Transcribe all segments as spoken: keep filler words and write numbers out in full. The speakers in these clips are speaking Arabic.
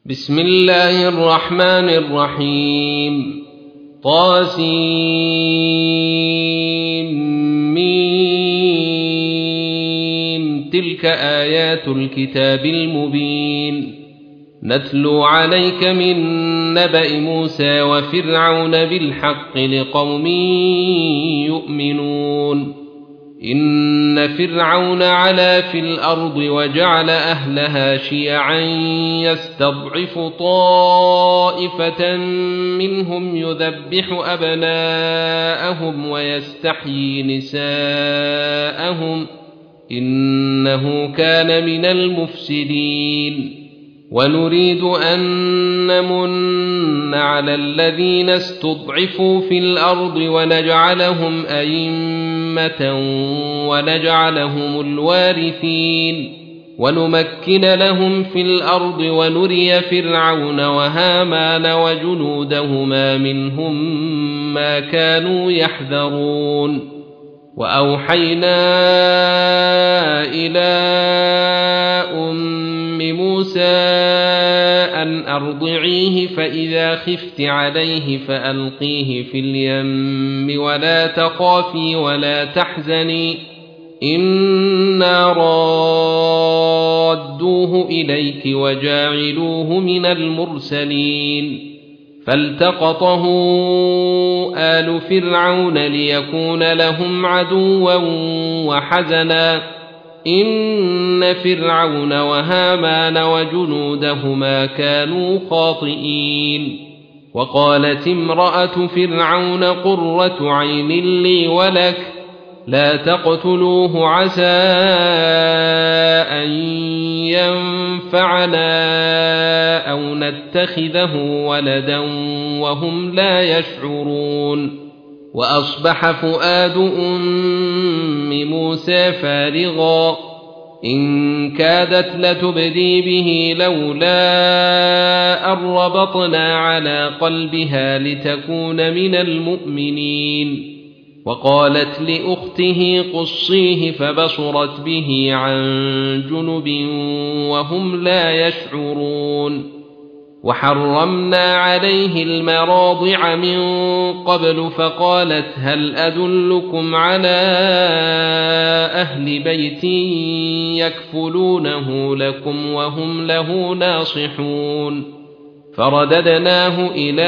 بسم الله الرحمن الرحيم طاسيم تلك آيات الكتاب المبين نتلو عليك من نبأ موسى وفرعون بالحق لقوم يؤمنون إن فرعون علا في الأرض وجعل أهلها شيعا يستضعف طائفة منهم يذبح أبناءهم ويستحيي نساءهم إنه كان من المفسدين ونريد أن نمن على الذين استضعفوا في الأرض ونجعلهم أئمة ونجعلهم الوارثين ونمكن لهم في الأرض ونري فرعون وهامان وجنودهما منهم ما كانوا يحذرون وأوحينا إلى أم موسى أن أرضعيه فإذا خفت عليه فألقيه في اليم ولا تخافي ولا تحزني إنا رادوه إليك وجاعلوه من المرسلين فالتقطه آل فرعون ليكون لهم عدوا وحزنا إن فرعون وهامان وجنودهما كانوا خاطئين وقالت امرأة فرعون قرة عين لي ولك لا تقتلوه عسى أن ينفعنا أو نتخذه ولدا وهم لا يشعرون وأصبح فؤاد أم موسى فارغا إن كادت لتبدي به لولا أن ربطنا على قلبها لتكون من المؤمنين وقالت لأخته قصيه فبصرت به عن جنب وهم لا يشعرون وحرمنا عليه المراضع من قبل فقالت هل أدلكم على أهل بيت يكفلونه لكم وهم له ناصحون فرددناه إلى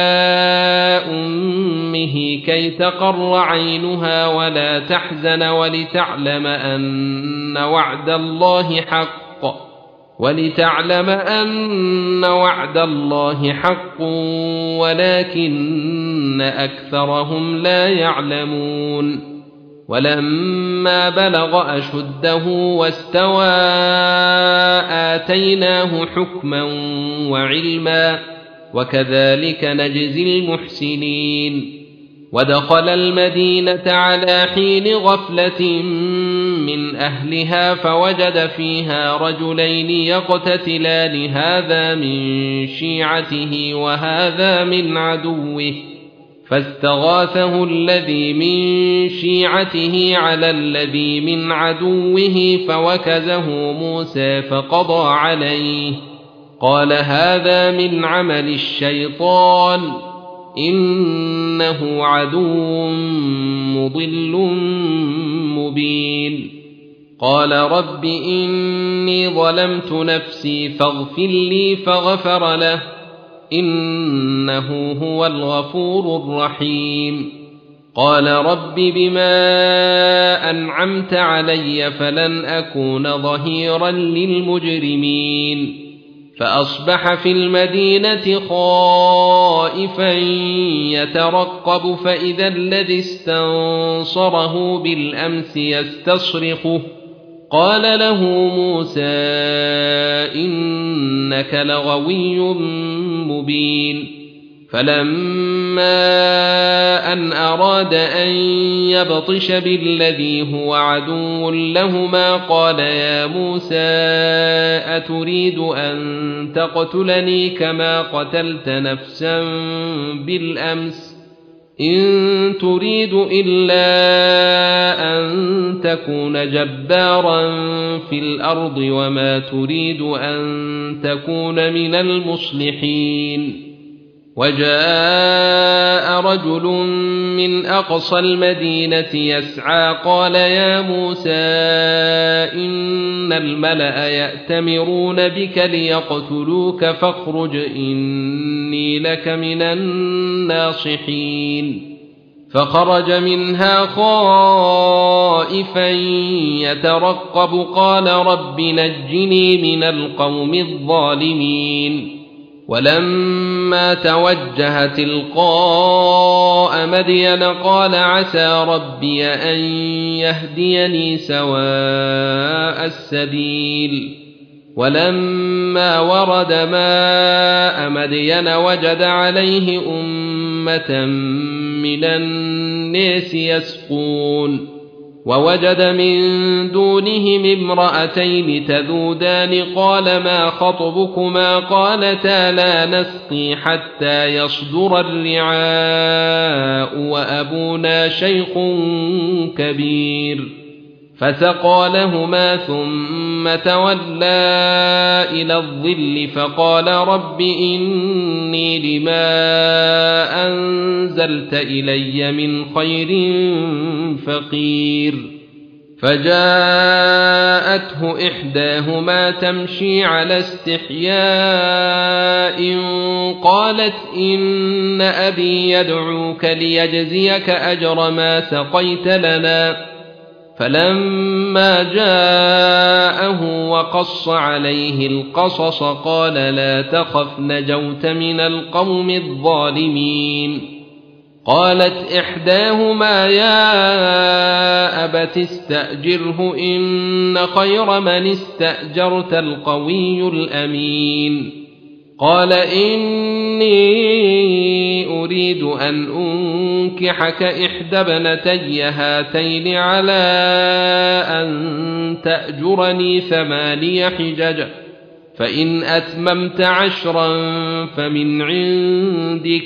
أمه كي تقر عينها ولا تحزن ولتعلم أن وعد الله حق ولتعلم أن وعد الله حق ولكن أكثرهم لا يعلمون ولما بلغ أشده واستوى آتيناه حكما وعلما وكذلك نجزي المحسنين ودخل المدينة على حين غفلة من أهلها فوجد فيها رجلين يقتتلان هذا من شيعته وهذا من عدوه فاستغاثه الذي من شيعته على الذي من عدوه فوكزه موسى فقضى عليه قال هذا من عمل الشيطان إنه عدو مضل مبين قال رب إني ظلمت نفسي فاغفر لي فغفر له إنه هو الغفور الرحيم قال رب بما أنعمت علي فلن أكون ظهيرا للمجرمين فأصبح في المدينة خائفا يترقب فإذا الذي استنصره بالأمس يستصرخه قال له موسى إنك لغوي مبين فلما أن أراد أن يبطش بالذي هو عدو لهما قال يا موسى أتريد أن تقتلني كما قتلت نفسا بالأمس إن تريد إلا أن تكون جبارا في الأرض وما تريد أن تكون من المصلحين. وجاء رجل من أقصى المدينة يسعى قال يا موسى إن الملأ يأتمرون بك ليقتلوك فاخرج إني لك من الناصحين. فخرج منها خائفا يترقب قال رب نجني من القوم الظالمين. ولما توجه تلقاء مدين قال عسى ربي أن يهديني سواء السبيل. ولما ورد ماء مدين وجد عليه أمة من الناس يسقون ووجد من دونهم امرأتين تذودان قال ما خطبكما قالتا لا نسقي حتى يصدر الرعاء وأبونا شيخ كبير. فسقى لهما ثم تولى إلى الظل فقال رب إني لما أنزلت إلي من خير فقير. فجاءته إحداهما تمشي على استحياء قالت إن أبي يدعوك ليجزيك أجر ما سقيت لنا. فلما جاءه وقص عليه القصص قال لا تخف نجوت من القوم الظالمين. قالت إحداهما يا أبت استأجره إن خير من استأجرت القوي الأمين. قال إني أريد أن أنكحك إحدى ابنتي هاتين على أن تأجرني ثماني حجج فإن أتممت عشرا فمن عندك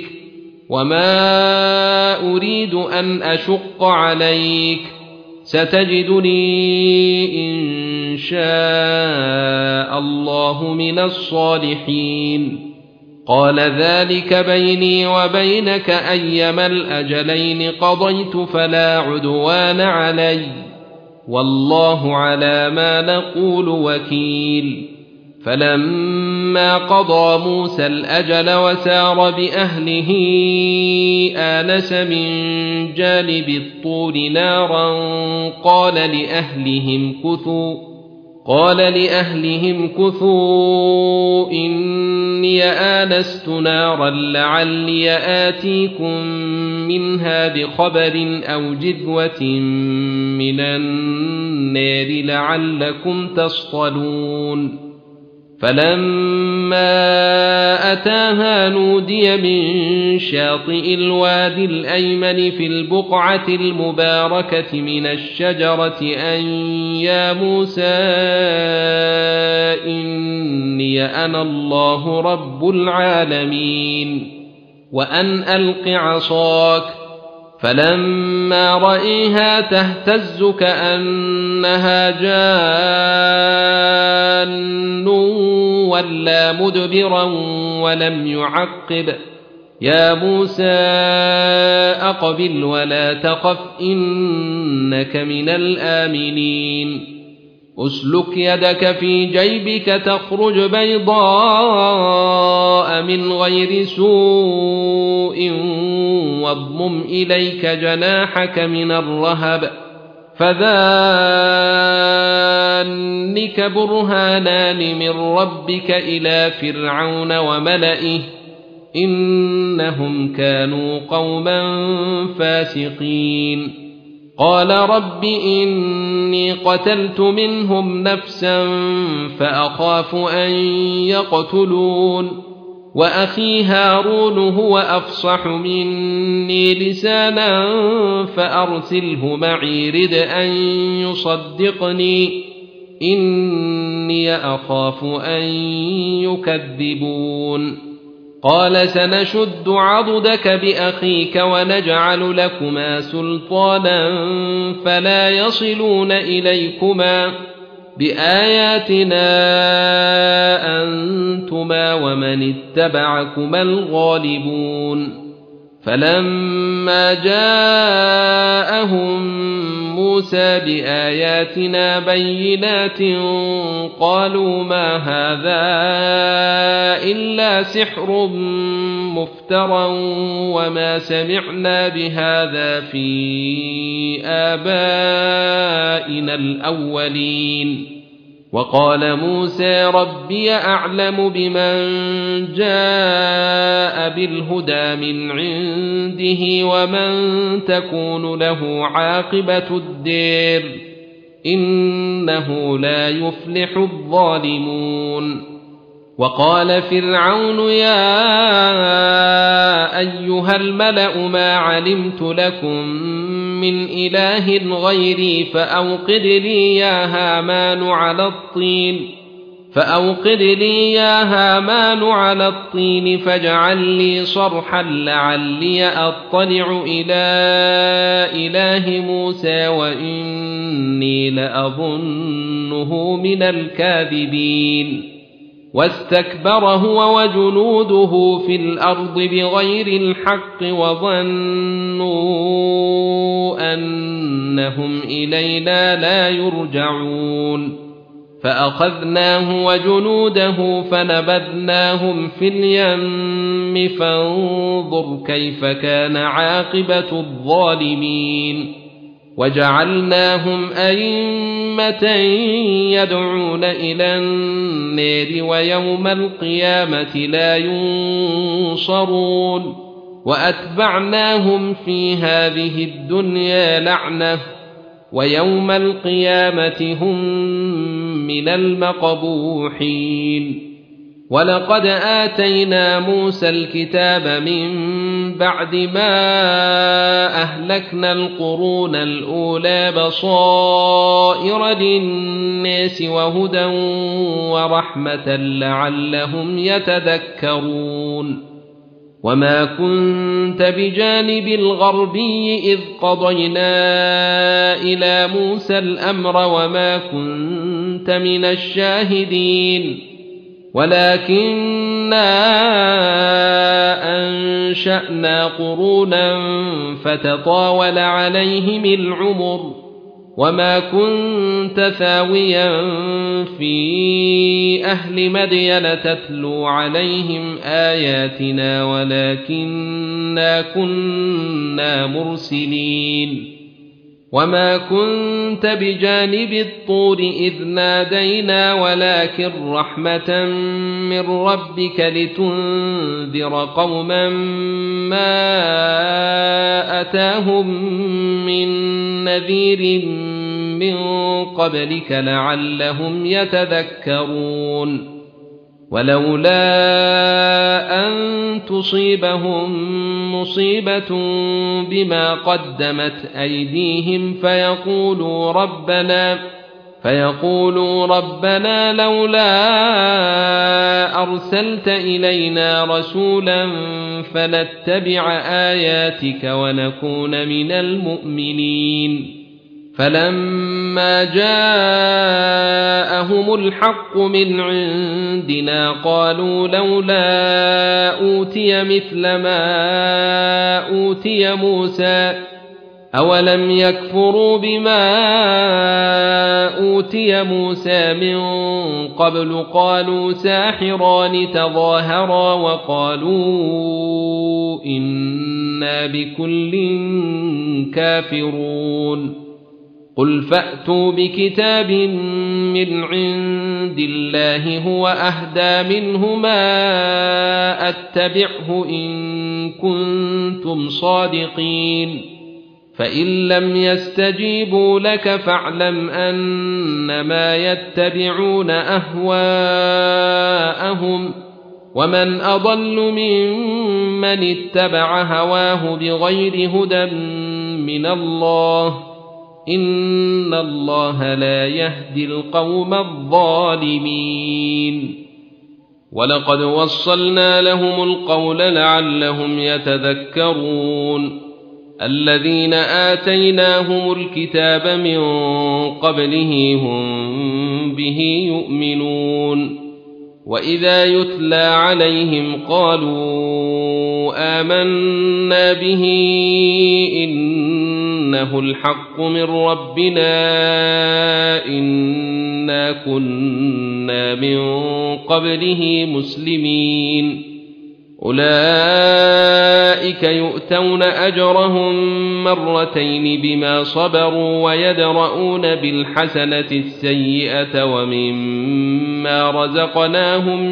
وما أريد أن أشق عليك ستجدني إن شاء الله من الصالحين. قال ذلك بيني وبينك أيما الأجلين قضيت فلا عدوان علي والله على ما نقول وكيل. فلما قضى موسى الأجل وسار بأهله آنس من جانب الطور نارا قال لأهلهم كثوا قال لأهلهم كثوا إني آنست نارا لعلي آتيكم منها بخبر أو جذوة من النار لعلكم تصطلون. فلما أتاها نودي من شاطئ الوادي الأيمن في البقعة المباركة من الشجرة أن يا موسى إني أنا الله رب العالمين وأن ألق عصاك. فلما رأيها تهتز كأنها جان ولا مدبرا ولم يعقب. يا موسى أقبل ولا تخف إنك من الآمنين. أسلك يدك في جيبك تخرج بيضاء من غير سوء واضمم إليك جناحك من الرهب فذلك برهانان من ربك إلى فرعون وملئه إنهم كانوا قوما فاسقين. قال رب إني قتلت منهم نفسا فأخاف أن يقتلون وأخي هارون هو أفصح مني لسانا فأرسله معي رد أن يصدقني إني أخاف أن يكذبون. قال سنشد عضدك بأخيك ونجعل لكما سلطانا فلا يصلون إليكما بآياتنا أنتما ومن اتبعكما الغالبون فلما جاءهم موسى بآياتنا بينات قالوا ما هذا إلا سحر مفترى وما سمعنا بهذا في آبائنا الأولين وقال موسى ربي أعلم بمن جاء بالهدى من عنده ومن تكون له عاقبة الدير إنه لا يفلح الظالمون وقال فرعون يا أيها الملأ ما علمت لكم من إله غيري فأوقد لي يا هامان على الطين فأوقد لي يا هامان على الطين فاجعل لي صرحا لعلي أطلع إلى إله موسى وإني لأظنه من الكاذبين واستكبر هو وجنوده في الأرض بغير الحق وظنوا أنهم إلينا لا يرجعون فأخذناه وجنوده فنبذناهم في اليم فانظر كيف كان عاقبة الظالمين وجعلناهم أئمة يدعون إلى النار ويوم القيامة لا ينصرون وأتبعناهم في هذه الدنيا لعنة ويوم القيامة هم من المقبوحين ولقد آتينا موسى الكتاب من بعد ما أهلكنا القرون الأولى بصائر للناس وهدى ورحمة لعلهم يتذكرون وما كنت بجانب الغربي إذ قضينا إلى موسى الأمر وما كنت من الشاهدين ولكننا أنشأنا قرونا فتطاول عليهم العمر وما كنت ثاويا في أهل مدين تتلو عليهم آياتنا ولكننا كنا مرسلين وما كنت بجانب الطور إذ نادينا ولكن رحمة من ربك لتنذر قوما ما أتاهم من نذير من قبلك لعلهم يتذكرون ولولا أن تصيبهم مصيبة بما قدمت أيديهم فيقولوا ربنا فيقولوا ربنا لولا أرسلت إلينا رسولا فنتبع آياتك ونكون من المؤمنين فلما جاءهم الحق من عندنا قالوا لولا أوتي مثل ما أوتي موسى أولم يكفروا بما أوتي موسى من قبل قالوا ساحران تظاهرا وقالوا إنا بكل كافرون قل فأتوا بكتاب من عند الله هو أهدى منهما أتبعه إن كنتم صادقين فإن لم يستجيبوا لك فاعلم أنما يتبعون أهواءهم ومن أضل ممن اتبع هواه بغير هدى من الله إن الله لا يهدي القوم الظالمين ولقد وصلنا لهم القول لعلهم يتذكرون الذين آتيناهم الكتاب من قبله هم به يؤمنون وإذا يتلى عليهم قالوا آمنا به إنه الحق من ربنا إنا كنا من قبله مسلمين أولئك يؤتون أجرهم مرتين بما صبروا ويدرؤون بالحسنة السيئة ومما رزقناهم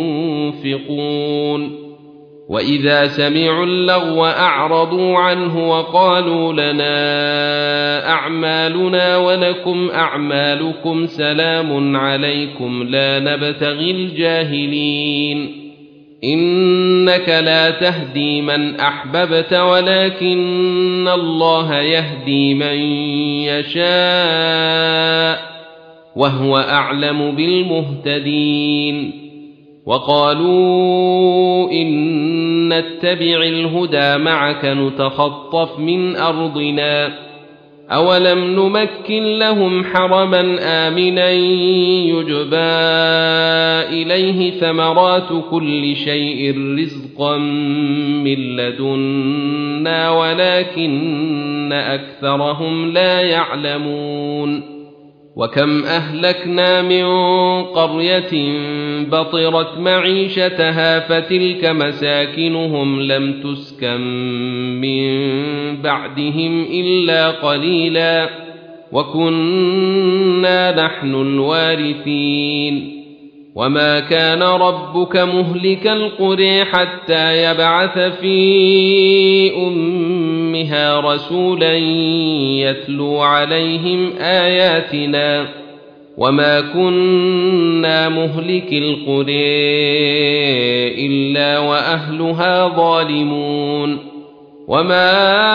ينفقون وإذا سمعوا اللغو أعرضوا عنه وقالوا لنا أعمالنا ولكم أعمالكم سلام عليكم لا نبتغي الجاهلين إنك لا تهدي من أحببت ولكن الله يهدي من يشاء وهو أعلم بالمهتدين وقالوا إن نتبع الهدى معك نتخطف من أرضنا أولم نمكن لهم حرما آمنا يجبى إليه ثمرات كل شيء رزقا من لدنا ولكن أكثرهم لا يعلمون وكم أهلكنا من قرية بطرت معيشتها فتلك مساكنهم لم تسكن من بعدهم إلا قليلا وكنا نحن الوارثين وما كان ربك مهلك القرى حتى يبعث في أمها رسولا يتلو عليهم آياتنا وما كنا مهلك القرى إلا وأهلها ظالمون وما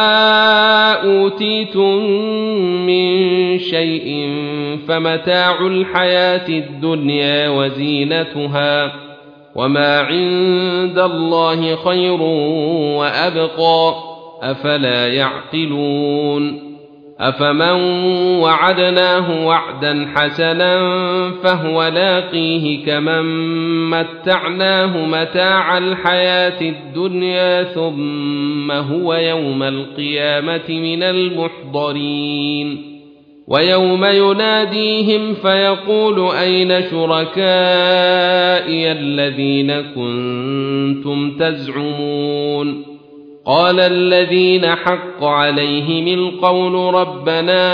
أوتيتم من شيء فمتاع الحياة الدنيا وزينتها وما عند الله خير وأبقى أفلا يعقلون أفمن وعدناه وعدا حسنا فهو لاقيه كمن متعناه متاع الحياة الدنيا ثم هو يوم القيامة من المحضرين ويوم يناديهم فيقول أين شركائي الذين كنتم تزعمون قال الذين حق عليهم القول ربنا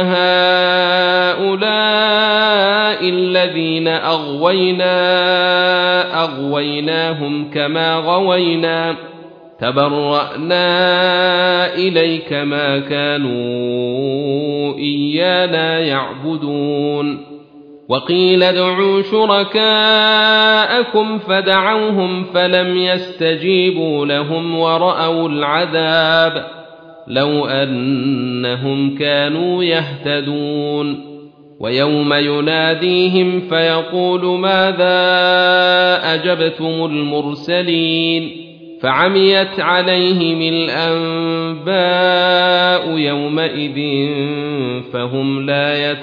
هؤلاء الذين أغوينا أغويناهم كما غوينا تبرأنا إليك ما كانوا إيانا يعبدون وقيل ادعوا شركاءكم فدعوهم فلم يستجيبوا لهم ورأوا العذاب لو أنهم كانوا يهتدون ويوم يناديهم فيقول ماذا أجبتم المرسلين فعميت عليهم الأنباء يومئذ فهم لا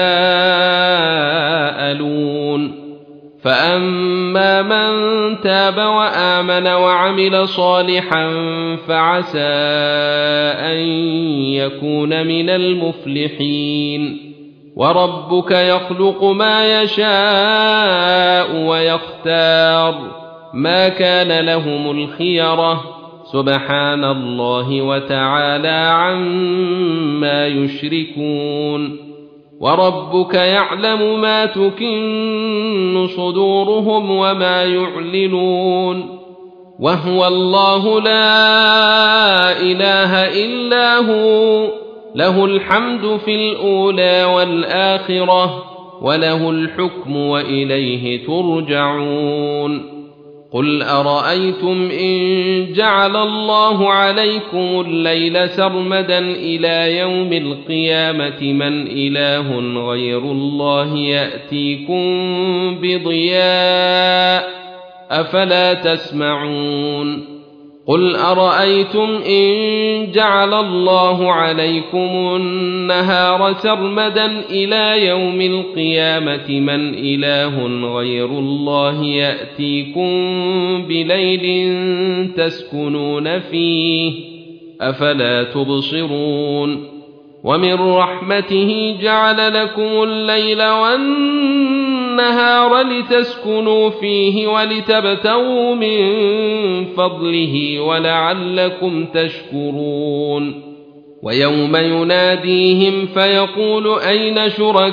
يتساءلون فأما من تاب وآمن وعمل صالحا فعسى أن يكون من المفلحين وربك يخلق ما يشاء ويختار ما كان لهم الخيرة سبحان الله وتعالى عما يشركون وربك يعلم ما تكن صدورهم وما يعلنون وهو الله لا إله إلا هو له الحمد في الأولى والآخرة وله الحكم وإليه ترجعون قل أرأيتم إن جعل الله عليكم الليل سرمدا إلى يوم القيامة من إله غير الله يأتيكم بضياء أفلا تسمعون قل أرأيتم إن جعل الله عليكم النهار سرمدا إلى يوم القيامة من إله غير الله يأتيكم بليل تسكنون فيه أفلا تبصرون ومن رحمته جعل لكم الليل والنهار لتسكنوا فيه ولتبتغوا من فضله ولعلكم تشكرون ويوم يناديهم فيقول أين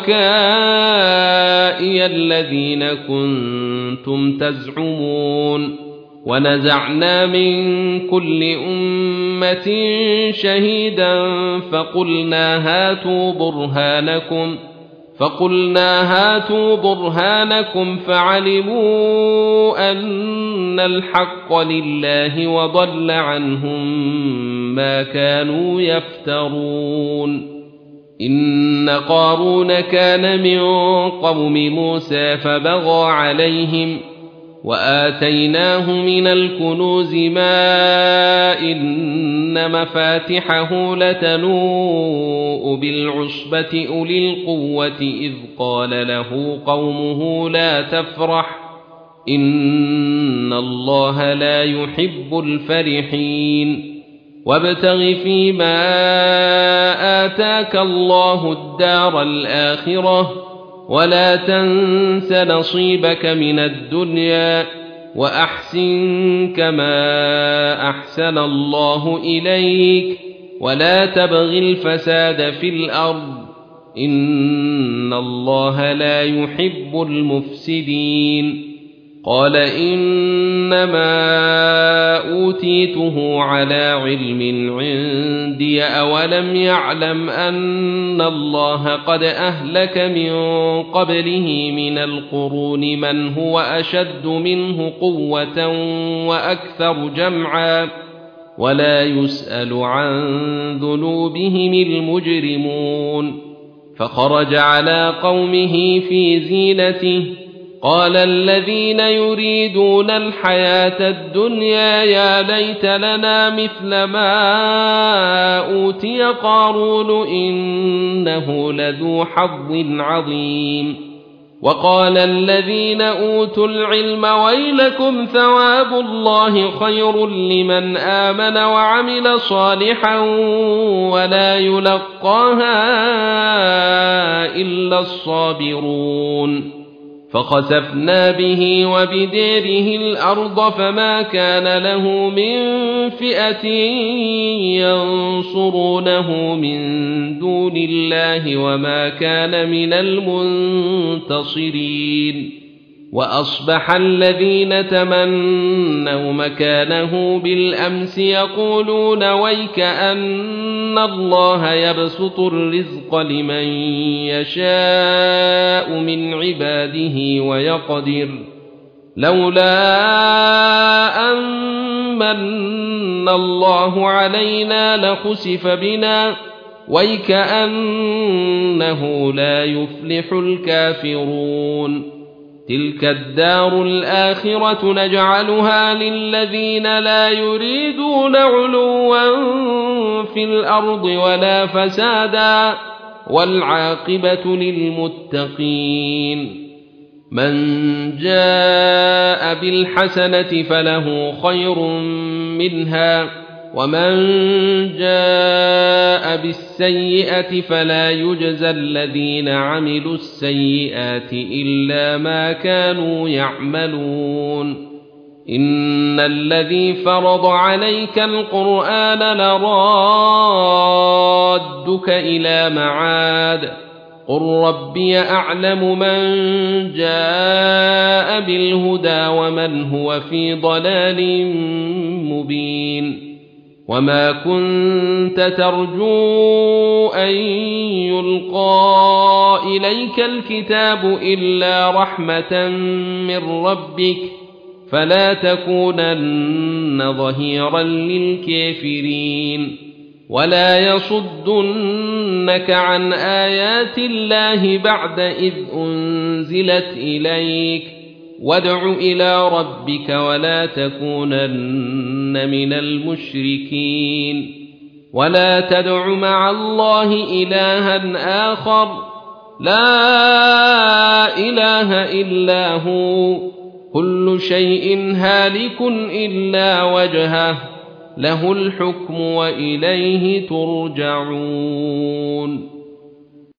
شركائي الذين كنتم تزعمون ونزعنا من كل أمة شهيدا فقلنا هاتوا برهانكم فقلنا هاتوا برهانكم فعلموا أن الحق لله وضل عنهم ما كانوا يفترون إن قارون كان من قوم موسى فبغى عليهم وآتيناه من الكنوز ما إن مفاتحه لتنوء بالعصبة أولي القوة إذ قال له قومه لا تفرح إن الله لا يحب الفرحين وابتغ فيما آتاك الله الدار الآخرة ولا تنس نصيبك من الدنيا وأحسن كما أحسن الله إليك ولا تبغ الفساد في الأرض إن الله لا يحب المفسدين قال إنما أوتيته على علم عندي أولم يعلم أن الله قد أهلك من قبله من القرون من هو أشد منه قوة وأكثر جمعا ولا يسأل عن ذنوبهم المجرمون فخرج على قومه في زينته قال الذين يريدون الحياة الدنيا يا ليت لنا مثل ما أوتي قارون إنه لذو حظ عظيم وقال الذين أوتوا العلم ويلكم ثواب الله خير لمن آمن وعمل صالحا ولا يلقاها إلا الصابرون فخسفنا به وبداره الأرض فما كان له من فئة ينصرونه من دون الله وما كان من المنتصرين وأصبح الذين تمنوا مكانه بالأمس يقولون ويك أن الله يبسط الرزق لمن يشاء من عباده ويقدر لولا أن من الله علينا لخسف بنا ويك أنه لا يفلح الكافرون تلك الدار الآخرة نجعلها للذين لا يريدون علوا في الأرض ولا فسادا والعاقبة للمتقين من جاء بالحسنة فله خير منها ومن جاء بالسيئة فلا يجزى الذين عملوا السيئات إلا ما كانوا يعملون إن الذي فرض عليك القرآن لرادك إلى معاد قل ربي أعلم من جاء بالهدى ومن هو في ضلال مبين وما كنت ترجو أن يلقى إليك الكتاب إلا رحمة من ربك فلا تكونن ظهيرا للكافرين ولا يصدنك عن آيات الله بعد إذ أنزلت إليك وادع إلى ربك ولا تكونن من المشركين ولا تدع مع الله إلها آخر لا إله إلا هو كل شيء هالك إلا وجهه له الحكم وإليه ترجعون